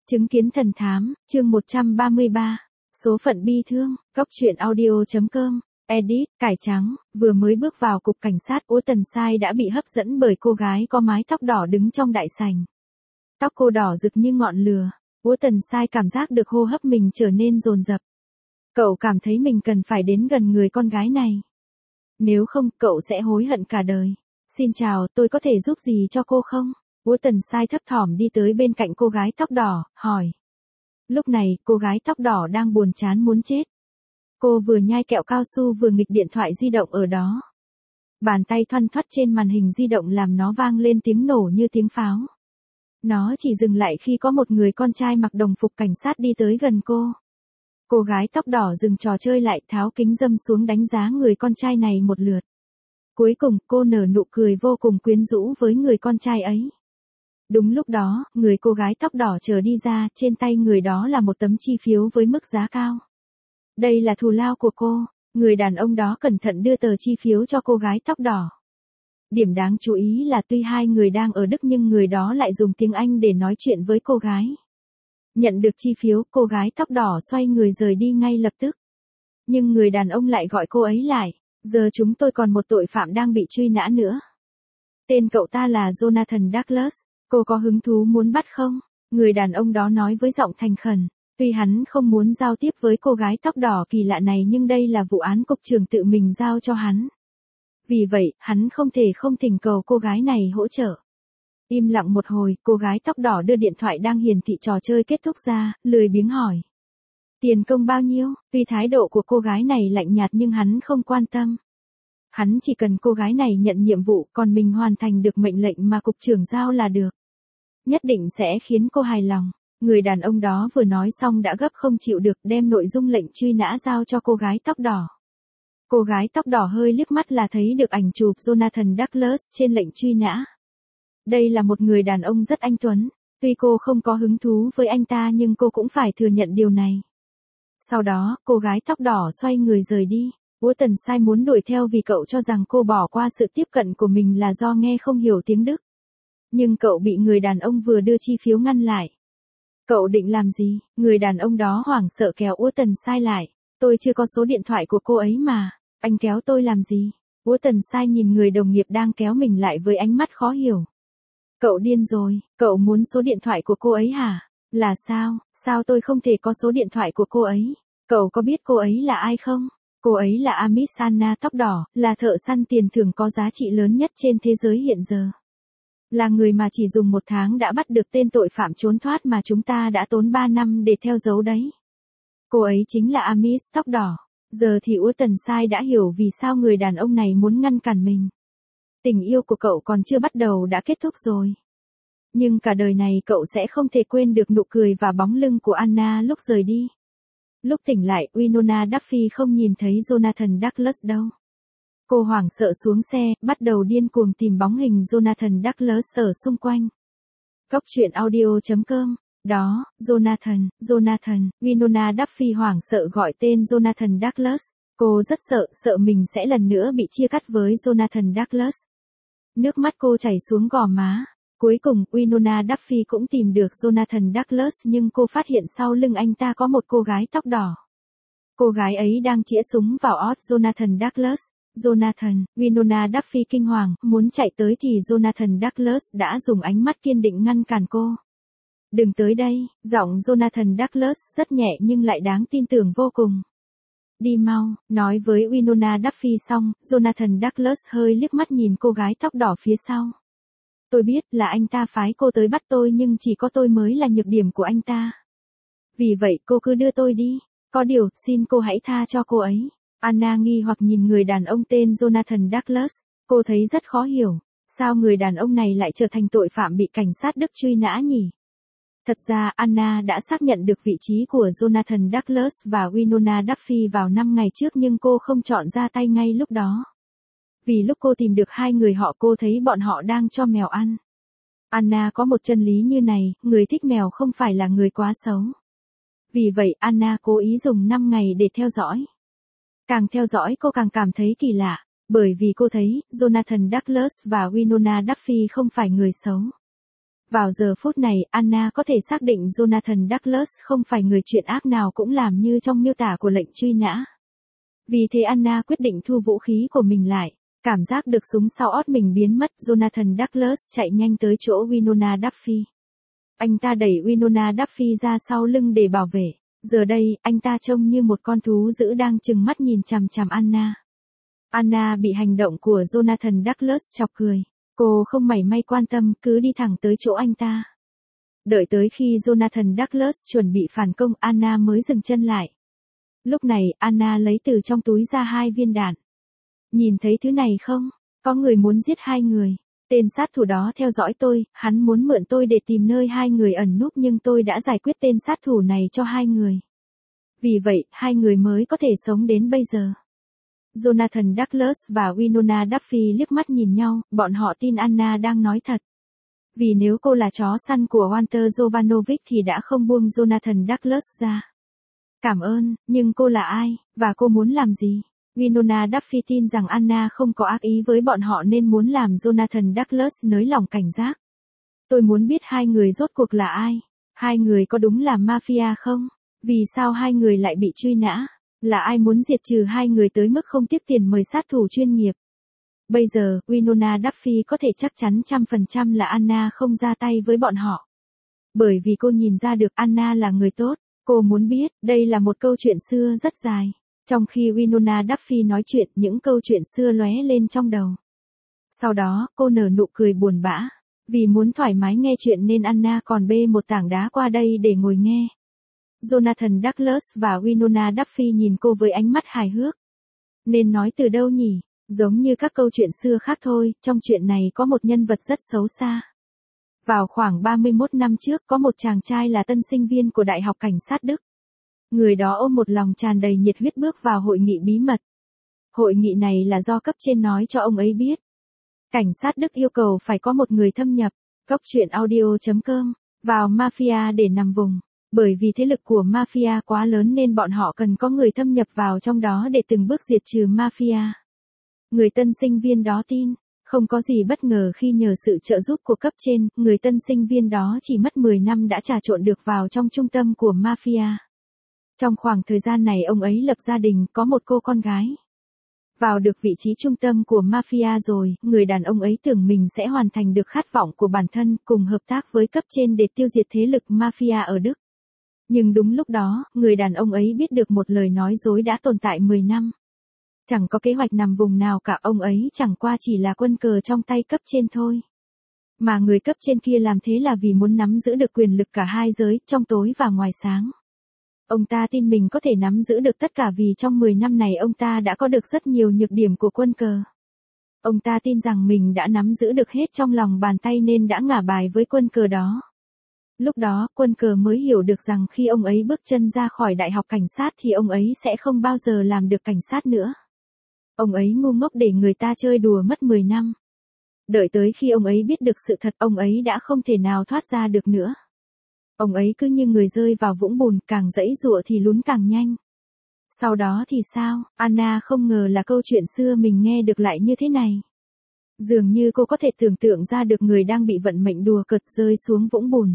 Chứng kiến thần thám, chương 133. Số phận bi thương, góc truyện audio.com. Edit, cải trắng, vừa mới bước vào cục cảnh sát Ủa Tần Sai đã bị hấp dẫn bởi cô gái có mái tóc đỏ đứng trong đại sảnh. Tóc cô đỏ rực như ngọn lửa, Ủa Tần Sai cảm giác được hô hấp mình trở nên dồn dập. Cậu cảm thấy mình cần phải đến gần người con gái này. Nếu không, cậu sẽ hối hận cả đời. Xin chào, tôi có thể giúp gì cho cô không? Ủa Tần Sai thấp thỏm đi tới bên cạnh cô gái tóc đỏ, hỏi. Lúc này, cô gái tóc đỏ đang buồn chán muốn chết. Cô vừa nhai kẹo cao su vừa nghịch điện thoại di động ở đó. Bàn tay thoăn thoắt trên màn hình di động làm nó vang lên tiếng nổ như tiếng pháo. Nó chỉ dừng lại khi có một người con trai mặc đồng phục cảnh sát đi tới gần cô. Cô gái tóc đỏ dừng trò chơi lại, tháo kính râm xuống đánh giá người con trai này một lượt. Cuối cùng, cô nở nụ cười vô cùng quyến rũ với người con trai ấy. Đúng lúc đó, người cô gái tóc đỏ chờ đi ra, trên tay người đó là một tấm chi phiếu với mức giá cao. Đây là thù lao của cô, người đàn ông đó cẩn thận đưa tờ chi phiếu cho cô gái tóc đỏ. Điểm đáng chú ý là tuy hai người đang ở Đức nhưng người đó lại dùng tiếng Anh để nói chuyện với cô gái. Nhận được chi phiếu, cô gái tóc đỏ xoay người rời đi ngay lập tức. Nhưng người đàn ông lại gọi cô ấy lại, giờ chúng tôi còn một tội phạm đang bị truy nã nữa. Tên cậu ta là Jonathan Douglas, cô có hứng thú muốn bắt không? Người đàn ông đó nói với giọng thành khẩn. Tuy hắn không muốn giao tiếp với cô gái tóc đỏ kỳ lạ này nhưng đây là vụ án cục trưởng tự mình giao cho hắn. Vì vậy, hắn không thể không thỉnh cầu cô gái này hỗ trợ. Im lặng một hồi, cô gái tóc đỏ đưa điện thoại đang hiển thị trò chơi kết thúc ra, lười biếng hỏi. Tiền công bao nhiêu? Tuy thái độ của cô gái này lạnh nhạt nhưng hắn không quan tâm. Hắn chỉ cần cô gái này nhận nhiệm vụ, còn mình hoàn thành được mệnh lệnh mà cục trưởng giao là được. Nhất định sẽ khiến cô hài lòng. Người đàn ông đó vừa nói xong đã gấp không chịu được, đem nội dung lệnh truy nã giao cho cô gái tóc đỏ. Cô gái tóc đỏ hơi liếc mắt là thấy được ảnh chụp Jonathan Douglas trên lệnh truy nã. Đây là một người đàn ông rất anh tuấn. Tuy cô không có hứng thú với anh ta nhưng cô cũng phải thừa nhận điều này. Sau đó, cô gái tóc đỏ xoay người rời đi. Ủa Tần Sai muốn đuổi theo vì cậu cho rằng cô bỏ qua sự tiếp cận của mình là do nghe không hiểu tiếng Đức. Nhưng cậu bị người đàn ông vừa đưa chi phiếu ngăn lại. Cậu định làm gì? Người đàn ông đó hoảng sợ kéo Ủa Tần Sai lại. Tôi chưa có số điện thoại của cô ấy mà. Anh kéo tôi làm gì? Ủa Tần Sai nhìn người đồng nghiệp đang kéo mình lại với ánh mắt khó hiểu. Cậu điên rồi, cậu muốn số điện thoại của cô ấy hả? Là sao? Sao tôi không thể có số điện thoại của cô ấy? Cậu có biết cô ấy là ai không? Cô ấy là Amis Anna tóc đỏ, là thợ săn tiền thưởng có giá trị lớn nhất trên thế giới hiện giờ. Là người mà chỉ dùng 1 tháng đã bắt được tên tội phạm trốn thoát mà chúng ta đã tốn 3 năm để theo dấu đấy. Cô ấy chính là Amis tóc đỏ. Giờ thì Ủa Tần Sai đã hiểu vì sao người đàn ông này muốn ngăn cản mình. Tình yêu của cậu còn chưa bắt đầu đã kết thúc rồi. Nhưng cả đời này cậu sẽ không thể quên được nụ cười và bóng lưng của Anna lúc rời đi. Lúc tỉnh lại, Winona Duffy không nhìn thấy Jonathan Douglas đâu. Cô hoảng sợ xuống xe, bắt đầu điên cuồng tìm bóng hình Jonathan Douglas ở xung quanh. Góc truyện audio.com. Đó, Jonathan, Winona Duffy hoảng sợ gọi tên Jonathan Douglas. Cô rất sợ mình sẽ lần nữa bị chia cắt với Jonathan Douglas. Nước mắt cô chảy xuống gò má. Cuối cùng, Winona Duffy cũng tìm được Jonathan Douglas nhưng cô phát hiện sau lưng anh ta có một cô gái tóc đỏ. Cô gái ấy đang chĩa súng vào ót Jonathan Douglas. Jonathan, Winona Duffy kinh hoàng, muốn chạy tới thì Jonathan Douglas đã dùng ánh mắt kiên định ngăn cản cô. Đừng tới đây, giọng Jonathan Douglas rất nhẹ nhưng lại đáng tin tưởng vô cùng. Đi mau, nói với Winona Duffy xong, Jonathan Douglas hơi liếc mắt nhìn cô gái tóc đỏ phía sau. Tôi biết là anh ta phái cô tới bắt tôi nhưng chỉ có tôi mới là nhược điểm của anh ta. Vì vậy cô cứ đưa tôi đi. Có điều, xin cô hãy tha cho cô ấy. Anna nghi hoặc nhìn người đàn ông tên Jonathan Douglas. Cô thấy rất khó hiểu. Sao người đàn ông này lại trở thành tội phạm bị cảnh sát Đức truy nã nhỉ? Thật ra Anna đã xác nhận được vị trí của Jonathan Douglas và Winona Duffy vào 5 ngày trước nhưng cô không chọn ra tay ngay lúc đó. Vì lúc cô tìm được hai người họ cô thấy bọn họ đang cho mèo ăn. Anna có một chân lý như này, người thích mèo không phải là người quá xấu. Vì vậy Anna cố ý dùng 5 ngày để theo dõi. Càng theo dõi cô càng cảm thấy kỳ lạ, bởi vì cô thấy Jonathan Douglas và Winona Duffy không phải người xấu. Vào giờ phút này, Anna có thể xác định Jonathan Douglas không phải người chuyện ác nào cũng làm như trong miêu tả của lệnh truy nã. Vì thế Anna quyết định thu vũ khí của mình lại. Cảm giác được súng sau ót mình biến mất, Jonathan Douglas chạy nhanh tới chỗ Winona Duffy. Anh ta đẩy Winona Duffy ra sau lưng để bảo vệ. Giờ đây, anh ta trông như một con thú dữ đang trừng mắt nhìn chằm chằm Anna. Anna bị hành động của Jonathan Douglas chọc cười. Cô không mảy may quan tâm, cứ đi thẳng tới chỗ anh ta. Đợi tới khi Jonathan Douglas chuẩn bị phản công, Anna mới dừng chân lại. Lúc này, Anna lấy từ trong túi ra 2 viên đạn. Nhìn thấy thứ này không? Có người muốn giết 2 người. Tên sát thủ đó theo dõi tôi, hắn muốn mượn tôi để tìm nơi 2 người ẩn núp nhưng tôi đã giải quyết tên sát thủ này cho 2 người. Vì vậy, 2 người mới có thể sống đến bây giờ. Jonathan Douglas và Winona Duffy liếc mắt nhìn nhau, bọn họ tin Anna đang nói thật. Vì nếu cô là chó săn của Walter Jovanovic thì đã không buông Jonathan Douglas ra. Cảm ơn, nhưng cô là ai, và cô muốn làm gì? Winona Duffy tin rằng Anna không có ác ý với bọn họ nên muốn làm Jonathan Douglas nới lỏng cảnh giác. Tôi muốn biết 2 người rốt cuộc là ai? 2 người có đúng là mafia không? Vì sao 2 người lại bị truy nã? Là ai muốn diệt trừ 2 người tới mức không tiếc tiền mời sát thủ chuyên nghiệp? Bây giờ, Winona Duffy có thể chắc chắn 100% là Anna không ra tay với bọn họ. Bởi vì cô nhìn ra được Anna là người tốt. Cô muốn biết, đây là một câu chuyện xưa rất dài. Trong khi Winona Duffy nói chuyện, những câu chuyện xưa lóe lên trong đầu. Sau đó, cô nở nụ cười buồn bã. Vì muốn thoải mái nghe chuyện nên Anna còn bê một tảng đá qua đây để ngồi nghe. Jonathan Douglas và Winona Duffy nhìn cô với ánh mắt hài hước. Nên nói từ đâu nhỉ? Giống như các câu chuyện xưa khác thôi, trong chuyện này có một nhân vật rất xấu xa. Vào khoảng 31 năm trước có một chàng trai là tân sinh viên của Đại học Cảnh sát Đức. Người đó ôm một lòng tràn đầy nhiệt huyết bước vào hội nghị bí mật. Hội nghị này là do cấp trên nói cho ông ấy biết. Cảnh sát Đức yêu cầu phải có một người thâm nhập, Cốc truyện audio.com, vào mafia để nằm vùng. Bởi vì thế lực của mafia quá lớn nên bọn họ cần có người thâm nhập vào trong đó để từng bước diệt trừ mafia. Người tân sinh viên đó tin. Không có gì bất ngờ khi nhờ sự trợ giúp của cấp trên, người tân sinh viên đó chỉ mất 10 năm đã trà trộn được vào trong trung tâm của mafia. Trong khoảng thời gian này ông ấy lập gia đình, có một cô con gái. Vào được vị trí trung tâm của mafia rồi, người đàn ông ấy tưởng mình sẽ hoàn thành được khát vọng của bản thân, cùng hợp tác với cấp trên để tiêu diệt thế lực mafia ở Đức. Nhưng đúng lúc đó, người đàn ông ấy biết được một lời nói dối đã tồn tại 10 năm. Chẳng có kế hoạch nằm vùng nào cả, ông ấy chẳng qua chỉ là quân cờ trong tay cấp trên thôi. Mà người cấp trên kia làm thế là vì muốn nắm giữ được quyền lực cả hai giới, trong tối và ngoài sáng. Ông ta tin mình có thể nắm giữ được tất cả vì trong 10 năm này ông ta đã có được rất nhiều nhược điểm của quân cờ. Ông ta tin rằng mình đã nắm giữ được hết trong lòng bàn tay nên đã ngả bài với quân cờ đó. Lúc đó, quân cờ mới hiểu được rằng khi ông ấy bước chân ra khỏi Đại học Cảnh sát thì ông ấy sẽ không bao giờ làm được cảnh sát nữa. Ông ấy ngu ngốc để người ta chơi đùa mất 10 năm. Đợi tới khi ông ấy biết được sự thật, ông ấy đã không thể nào thoát ra được nữa. Ông ấy cứ như người rơi vào vũng bùn, càng giãy giụa thì lún càng nhanh. Sau đó thì sao? Anna không ngờ là câu chuyện xưa mình nghe được lại như thế này. Dường như cô có thể tưởng tượng ra được người đang bị vận mệnh đùa cợt rơi xuống vũng bùn.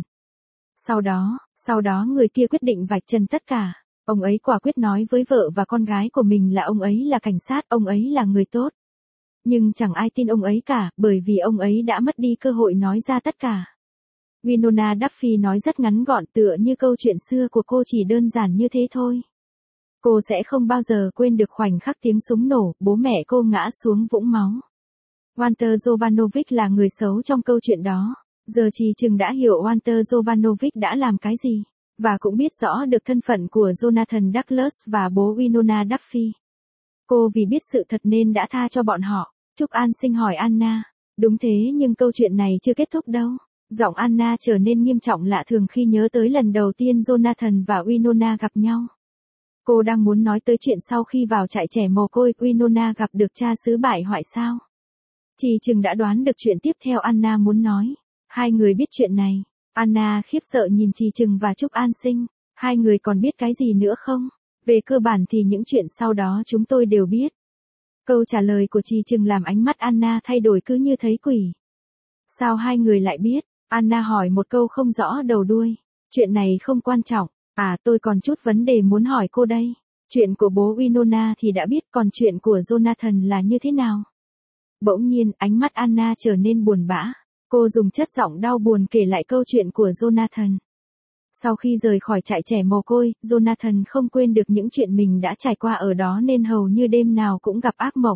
Sau đó người kia quyết định vạch trần tất cả. Ông ấy quả quyết nói với vợ và con gái của mình là ông ấy là cảnh sát, ông ấy là người tốt. Nhưng chẳng ai tin ông ấy cả, bởi vì ông ấy đã mất đi cơ hội nói ra tất cả. Winona Duffy nói rất ngắn gọn, tựa như câu chuyện xưa của cô chỉ đơn giản như thế thôi. Cô sẽ không bao giờ quên được khoảnh khắc tiếng súng nổ, bố mẹ cô ngã xuống vũng máu. Walter Jovanovic là người xấu trong câu chuyện đó. Giờ Trì Trừng đã hiểu Walter Jovanovic đã làm cái gì, và cũng biết rõ được thân phận của Jonathan Douglas và bố Winona Duffy. Cô vì biết sự thật nên đã tha cho bọn họ. Trúc An Sinh hỏi Anna. Đúng thế, nhưng câu chuyện này chưa kết thúc đâu. Giọng Anna trở nên nghiêm trọng lạ thường khi nhớ tới lần đầu tiên Jonathan và Winona gặp nhau. Cô đang muốn nói tới chuyện sau khi vào trại trẻ mồ côi, Winona gặp được cha xứ bại hoại sao? Trì Trừng đã đoán được chuyện tiếp theo Anna muốn nói. Hai người biết chuyện này. Anna khiếp sợ nhìn Trì Trừng và Trúc An Sinh. Hai người còn biết cái gì nữa không? Về cơ bản thì những chuyện sau đó chúng tôi đều biết. Câu trả lời của Trì Trừng làm ánh mắt Anna thay đổi cứ như thấy quỷ. Sao hai người lại biết? Anna hỏi một câu không rõ đầu đuôi. Chuyện này không quan trọng. À, tôi còn chút vấn đề muốn hỏi cô đây. Chuyện của bố Winona thì đã biết, còn chuyện của Jonathan là như thế nào? Bỗng nhiên, ánh mắt Anna trở nên buồn bã. Cô dùng chất giọng đau buồn kể lại câu chuyện của Jonathan. Sau khi rời khỏi trại trẻ mồ côi, Jonathan không quên được những chuyện mình đã trải qua ở đó nên hầu như đêm nào cũng gặp ác mộng.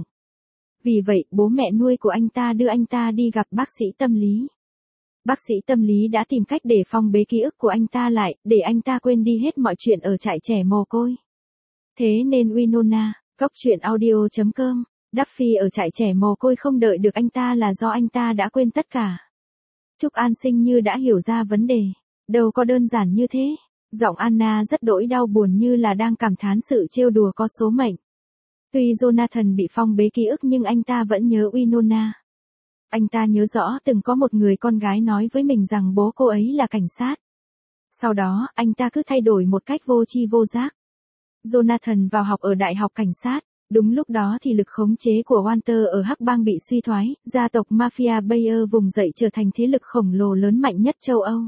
Vì vậy, bố mẹ nuôi của anh ta đưa anh ta đi gặp bác sĩ tâm lý. Bác sĩ tâm lý đã tìm cách để phong bế ký ức của anh ta lại, để anh ta quên đi hết mọi chuyện ở trại trẻ mồ côi. Thế nên Winona, gocchuyenaudio.com, Duffy ở trại trẻ mồ côi không đợi được anh ta là do anh ta đã quên tất cả. Trúc An Sinh như đã hiểu ra vấn đề. Đâu có đơn giản như thế. Giọng Anna rất đỗi đau buồn như là đang cảm thán sự trêu đùa có số mệnh. Tuy Jonathan bị phong bế ký ức nhưng anh ta vẫn nhớ Winona. Anh ta nhớ rõ từng có một người con gái nói với mình rằng bố cô ấy là cảnh sát. Sau đó, anh ta cứ thay đổi một cách vô tri vô giác. Jonathan vào học ở đại học cảnh sát. Đúng lúc đó thì lực khống chế của Walter ở Hắc Bang bị suy thoái, gia tộc Mafia Bayer vùng dậy trở thành thế lực khổng lồ lớn mạnh nhất châu Âu.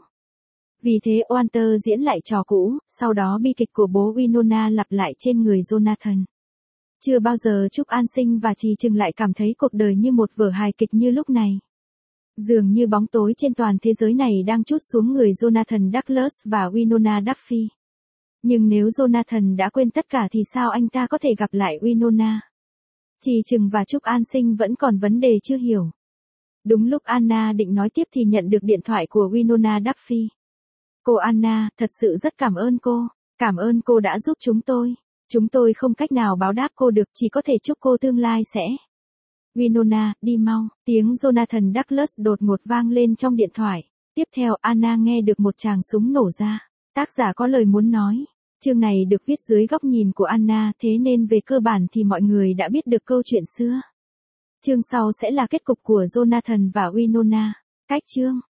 Vì thế Walter diễn lại trò cũ, sau đó bi kịch của bố Winona lặp lại trên người Jonathan. Chưa bao giờ Trúc An Sinh và Trì Trừng lại cảm thấy cuộc đời như một vở hài kịch như lúc này. Dường như bóng tối trên toàn thế giới này đang trút xuống người Jonathan Douglas và Winona Duffy. Nhưng nếu Jonathan đã quên tất cả thì sao anh ta có thể gặp lại Winona? Trì Trừng và Trúc An Sinh vẫn còn vấn đề chưa hiểu. Đúng lúc Anna định nói tiếp thì nhận được điện thoại của Winona Duffy. Cô Anna, thật sự rất cảm ơn cô. Cảm ơn cô đã giúp chúng tôi. Chúng tôi không cách nào báo đáp cô được, chỉ có thể chúc cô tương lai sẽ. Winona, đi mau. Tiếng Jonathan Douglas đột ngột vang lên trong điện thoại. Tiếp theo Anna nghe được một tràng súng nổ ra. Tác giả có lời muốn nói. Chương này được viết dưới góc nhìn của Anna, thế nên về cơ bản thì mọi người đã biết được câu chuyện xưa. Chương sau sẽ là kết cục của Jonathan và Winona. Cách chương.